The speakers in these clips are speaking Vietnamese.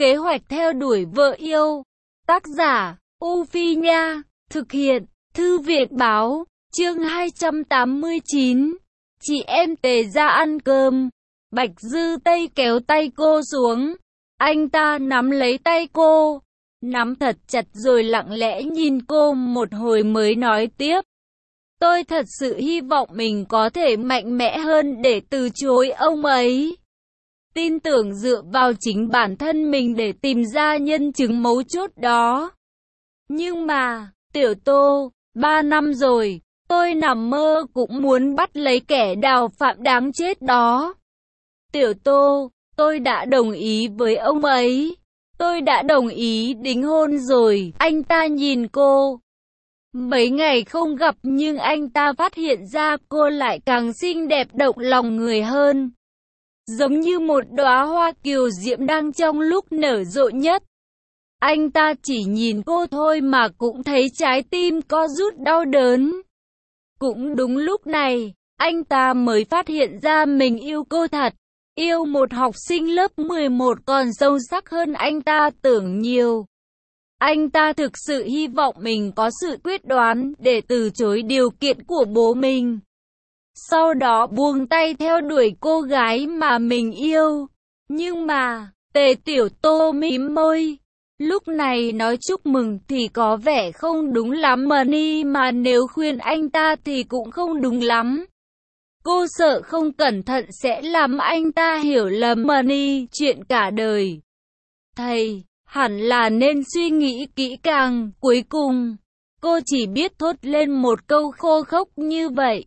Kế hoạch theo đuổi vợ yêu. Tác giả, U Phi Nha. Thực hiện, Thư viện Báo. Chương 289. Chị em Tề ra ăn cơm. Bạch Dư Tây kéo tay cô xuống. Anh ta nắm lấy tay cô, nắm thật chặt rồi lặng lẽ nhìn cô một hồi mới nói tiếp. Tôi thật sự hy vọng mình có thể mạnh mẽ hơn để từ chối ông ấy. Tin tưởng dựa vào chính bản thân mình để tìm ra nhân chứng mấu chốt đó. Nhưng mà, Tiểu Tô, 3 năm rồi, tôi nằm mơ cũng muốn bắt lấy kẻ đào phạm đáng chết đó. Tiểu Tô, tôi đã đồng ý với ông ấy. Tôi đã đồng ý đính hôn rồi. Anh ta nhìn cô. Mấy ngày không gặp nhưng anh ta phát hiện ra cô lại càng xinh đẹp động lòng người hơn. Giống như một đóa hoa kiều diễm đang trong lúc nở rộ nhất. Anh ta chỉ nhìn cô thôi mà cũng thấy trái tim co rút đau đớn. Cũng đúng lúc này, anh ta mới phát hiện ra mình yêu cô thật. Yêu một học sinh lớp 11 còn sâu sắc hơn anh ta tưởng nhiều. Anh ta thực sự hy vọng mình có sự quyết đoán để từ chối điều kiện của bố mình. Sau đó buông tay theo đuổi cô gái mà mình yêu. Nhưng mà, Tề Tiểu Tô mím môi. Lúc này nói chúc mừng thì có vẻ không đúng lắm mà nếu khuyên anh ta thì cũng không đúng lắm. Cô sợ không cẩn thận sẽ làm anh ta hiểu lầm chuyện cả đời. Thầy, hẳn là nên suy nghĩ kỹ càng. Cuối cùng, cô chỉ biết thốt lên một câu khô khốc như vậy.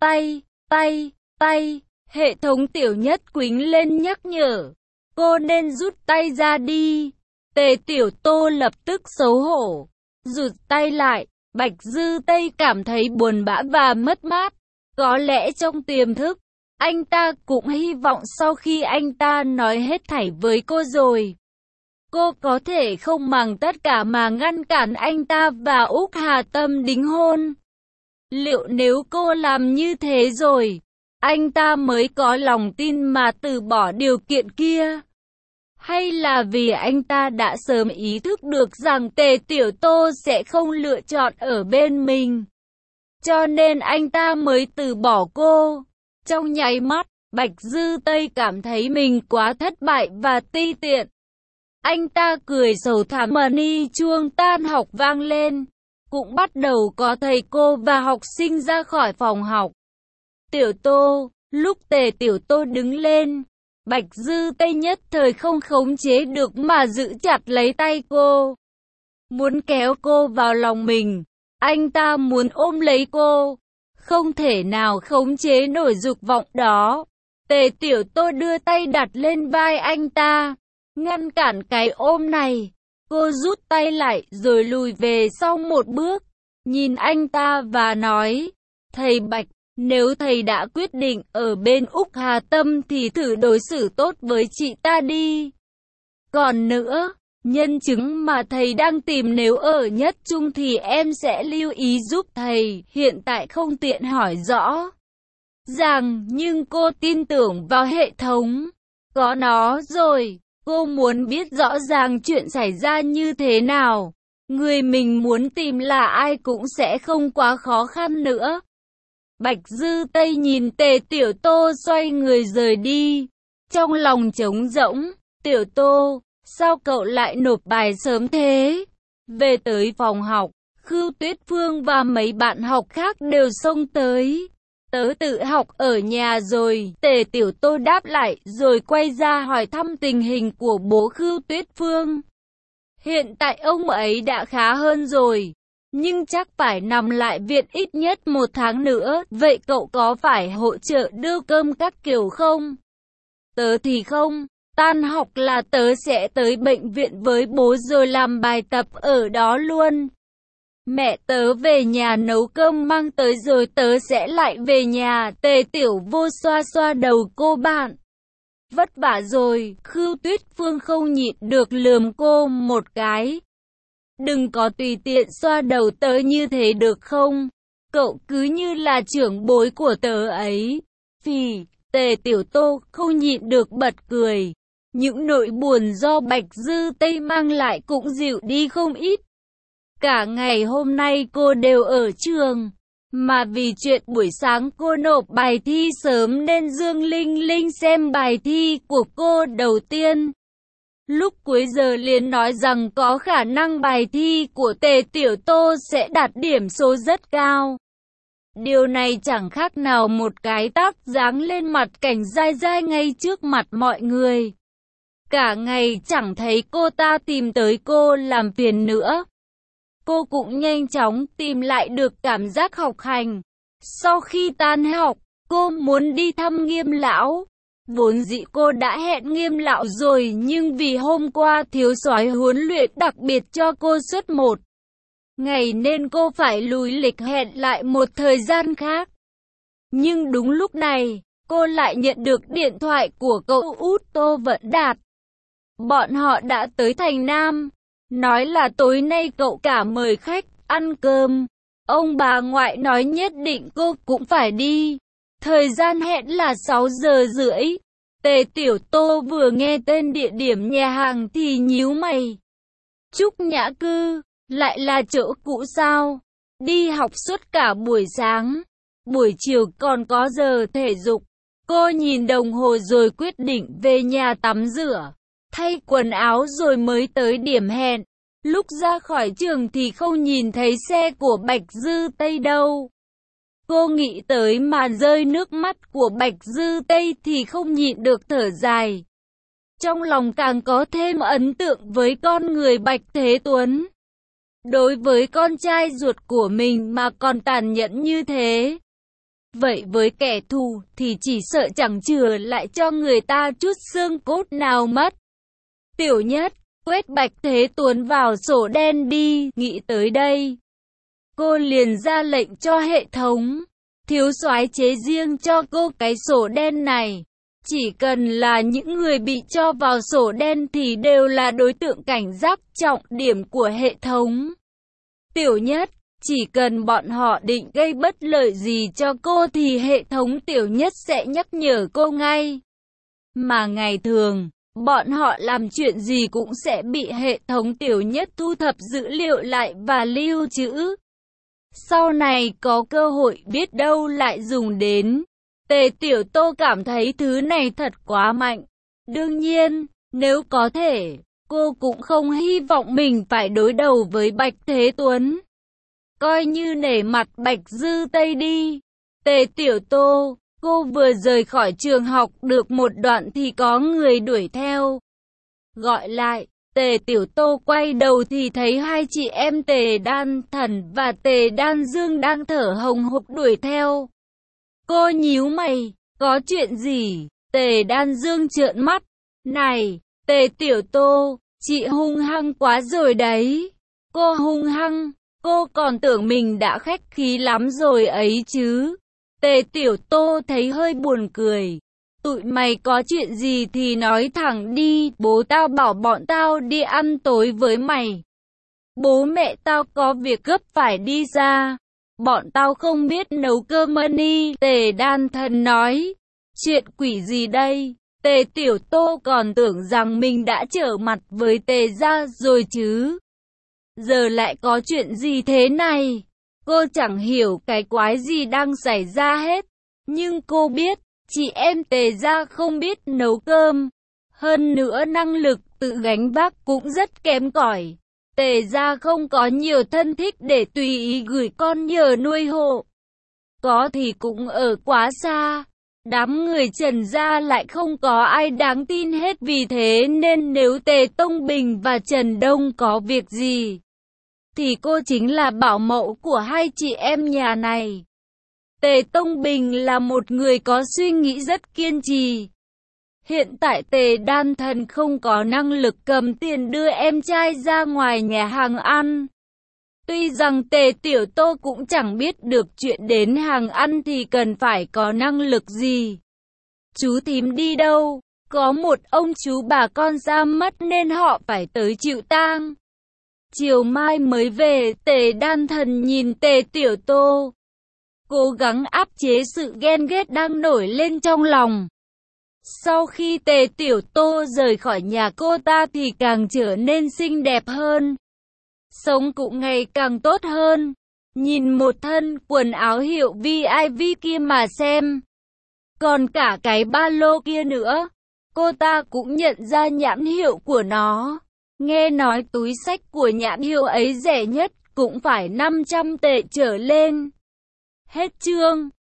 Tay, hệ thống Tiểu Nhất quýnh lên nhắc nhở. Cô nên rút tay ra đi. Tề Tiểu Tô lập tức xấu hổ, rụt tay lại. Bạch Dư Tây cảm thấy buồn bã và mất mát. Có lẽ trong tiềm thức, anh ta cũng hy vọng sau khi anh ta nói hết thảy với cô rồi, cô có thể không màng tất cả mà ngăn cản anh ta và Úc Hà Tâm đính hôn. Liệu nếu cô làm như thế rồi, anh ta mới có lòng tin mà từ bỏ điều kiện kia? Hay là vì anh ta đã sớm ý thức được rằng Tề Tiểu Tô sẽ không lựa chọn ở bên mình, cho nên anh ta mới từ bỏ cô? Trong nháy mắt, Bạch Dư Tây cảm thấy mình quá thất bại và ti tiện. Anh ta cười sầu thảm. Chuông tan học vang lên. Cũng bắt đầu có thầy cô và học sinh ra khỏi phòng học. Tiểu Tô, lúc Tề Tiểu Tô đứng lên, Bạch Dư Tây nhất thời không khống chế được mà giữ chặt lấy tay cô, muốn kéo cô vào lòng mình. Anh ta muốn ôm lấy cô, không thể nào khống chế nổi dục vọng đó. Tề Tiểu Tô đưa tay đặt lên vai anh ta, ngăn cản cái ôm này. Cô rút tay lại rồi lùi về sau một bước, nhìn anh ta và nói, thầy Bạch, nếu thầy đã quyết định ở bên Úc Hà Tâm thì thử đối xử tốt với chị ta đi. Còn nữa, nhân chứng mà thầy đang tìm nếu ở Nhất Trung thì em sẽ lưu ý giúp thầy. Hiện tại không tiện hỏi rõ ràng, nhưng cô tin tưởng vào hệ thống. Có nó rồi, cô muốn biết rõ ràng chuyện xảy ra như thế nào. Người mình muốn tìm là ai cũng sẽ không quá khó khăn nữa. Bạch Dư Tây nhìn Tề Tiểu Tô xoay người rời đi, trong lòng trống rỗng. Tiểu Tô, sao cậu lại nộp bài sớm thế? Về tới phòng học, Khưu Tuyết Phương và mấy bạn học khác đều xông tới. Tớ tự học ở nhà rồi. Tề Tiểu Tô đáp lại rồi quay ra hỏi thăm tình hình của bố Khưu Tuyết Phương. Hiện tại ông ấy đã khá hơn rồi, nhưng chắc phải nằm lại viện ít nhất 1 tháng nữa. Vậy cậu có phải hỗ trợ đưa cơm các kiểu không? Tớ thì không. Tan học là tớ sẽ tới bệnh viện với bố rồi làm bài tập ở đó luôn. Mẹ tớ về nhà nấu cơm mang tới rồi tớ sẽ lại về nhà. Tề Tiểu Vô xoa xoa đầu cô bạn. Vất vả rồi. Khưu Tuyết Phương không nhịn được lườm cô một cái. Đừng có tùy tiện xoa đầu tớ như thế được không? Cậu cứ như là trưởng bối của tớ ấy. Phì, Tề Tiểu Tô không nhịn được bật cười. những nỗi buồn do Bạch Dư Tây mang lại cũng dịu đi không ít. Cả ngày hôm nay cô đều ở trường, mà vì chuyện buổi sáng cô nộp bài thi sớm nên Dương Linh Linh xem bài thi của cô đầu tiên. Lúc cuối giờ liền nói rằng có khả năng bài thi của Tề Tiểu Tô sẽ đạt điểm số rất cao. Điều này chẳng khác nào một cái tát giáng lên mặt Cảnh Giai Giai ngay trước mặt mọi người. Cả ngày chẳng thấy cô ta tìm tới cô làm phiền nữa. Cô cũng nhanh chóng tìm lại được cảm giác học hành. Sau khi tan học, cô muốn đi thăm Nghiêm lão. Vốn dĩ cô đã hẹn Nghiêm lão rồi, nhưng vì hôm qua thiếu soái huấn luyện đặc biệt cho cô suốt một ngày nên cô phải lùi lịch hẹn lại một thời gian khác. Nhưng đúng lúc này, cô lại nhận được điện thoại của cậu út Tô Vận Đạt. Bọn họ đã tới thành Nam, nói là tối nay cậu cả mời khách ăn cơm. Ông bà ngoại nói nhất định cô cũng phải đi. Thời gian hẹn là 6 giờ rưỡi. Tề Tiểu Tô vừa nghe tên địa điểm nhà hàng thì nhíu mày. Trúc Nhã Cư, lại là chỗ cũ sao? Đi học suốt cả buổi sáng, buổi chiều còn có giờ thể dục. Cô nhìn đồng hồ rồi quyết định về nhà tắm rửa, thay quần áo rồi mới tới điểm hẹn. Lúc ra khỏi trường thì không nhìn thấy xe của Bạch Dư Tây đâu. Cô nghĩ tới mà rơi nước mắt của Bạch Dư Tây thì không nhịn được thở dài. Trong lòng càng có thêm ấn tượng với con người Bạch Thế Tuấn. Đối với con trai ruột của mình mà còn tàn nhẫn như thế. Vậy với kẻ thù thì chỉ sợ chẳng chừa lại cho người ta chút xương cốt nào mất. Tiểu Nhất, quét Bạch Thế Tuấn vào sổ đen đi. Nghĩ tới đây, cô liền ra lệnh cho hệ thống. Thiếu soái chế riêng cho cô cái sổ đen này. Chỉ cần là những người bị cho vào sổ đen thì đều là đối tượng cảnh giác trọng điểm của hệ thống. Tiểu Nhất, chỉ cần bọn họ định gây bất lợi gì cho cô thì hệ thống Tiểu Nhất sẽ nhắc nhở cô ngay. Mà ngày thường, bọn họ làm chuyện gì cũng sẽ bị hệ thống Tiểu Nhất thu thập dữ liệu lại và lưu trữ. Sau này có cơ hội biết đâu lại dùng đến. Tề Tiểu Tô cảm thấy thứ này thật quá mạnh. Đương nhiên, nếu có thể, cô cũng không hy vọng mình phải đối đầu với Bạch Thế Tuấn. Coi như nể mặt Bạch Dư Tây đi. Tề Tiểu Tô, cô vừa rời khỏi trường học được một đoạn thì có người đuổi theo. Gọi lại, Tề Tiểu Tô quay đầu thì thấy hai chị em Tề Đan Thần và Tề Đan Dương đang thở hồng hộc đuổi theo. Cô nhíu mày, có chuyện gì? Tề Đan Dương trợn mắt. Này, Tề Tiểu Tô, chị hung hăng quá rồi đấy. Cô hung hăng, cô còn tưởng mình đã khách khí lắm rồi ấy chứ. Tề Tiểu Tô thấy hơi buồn cười. Tụi mày có chuyện gì thì nói thẳng đi, bố tao bảo bọn tao đi ăn tối với mày. Bố mẹ tao có việc gấp phải đi ra. Bọn tao không biết nấu cơm ni, Tề Đan Thần nói. Chuyện quỷ gì đây? Tề Tiểu Tô còn tưởng rằng mình đã trở mặt với Tề gia rồi chứ. Giờ lại có chuyện gì thế này? Cô chẳng hiểu cái quái gì đang xảy ra hết. Nhưng cô biết, chị em Tề gia không biết nấu cơm. Hơn nữa năng lực tự gánh vác cũng rất kém cỏi. Tề gia không có nhiều thân thích để tùy ý gửi con nhờ nuôi hộ. Có thì cũng ở quá xa. Đám người Trần gia lại không có ai đáng tin hết, vì thế nên nếu Tề Tông Bình và Trần Đông có việc gì thì cô chính là bảo mẫu của hai chị em nhà này. Tề Tông Bình là một người có suy nghĩ rất kiên trì. Hiện tại Tề Đan Thần không có năng lực cầm tiền đưa em trai ra ngoài nhà hàng ăn. Tuy rằng Tề Tiểu Tô cũng chẳng biết được chuyện đến hàng ăn thì cần phải có năng lực gì. Chú thím đi đâu? Có một ông chú bà con ra mất nên họ phải tới chịu tang. Chiều mai mới về. Tề Đan Thần nhìn Tề Tiểu Tô, cố gắng áp chế sự ghen ghét đang nổi lên trong lòng. Sau khi Tề Tiểu Tô rời khỏi nhà cô ta thì càng trở nên xinh đẹp hơn. Sống cũng ngày càng tốt hơn. Nhìn một thân quần áo hiệu VIP kia mà xem. Còn cả cái ba lô kia nữa. Cô ta cũng nhận ra nhãn hiệu của nó. Nghe nói túi xách của nhãn hiệu ấy rẻ nhất cũng phải 500 tệ trở lên. Hết chương.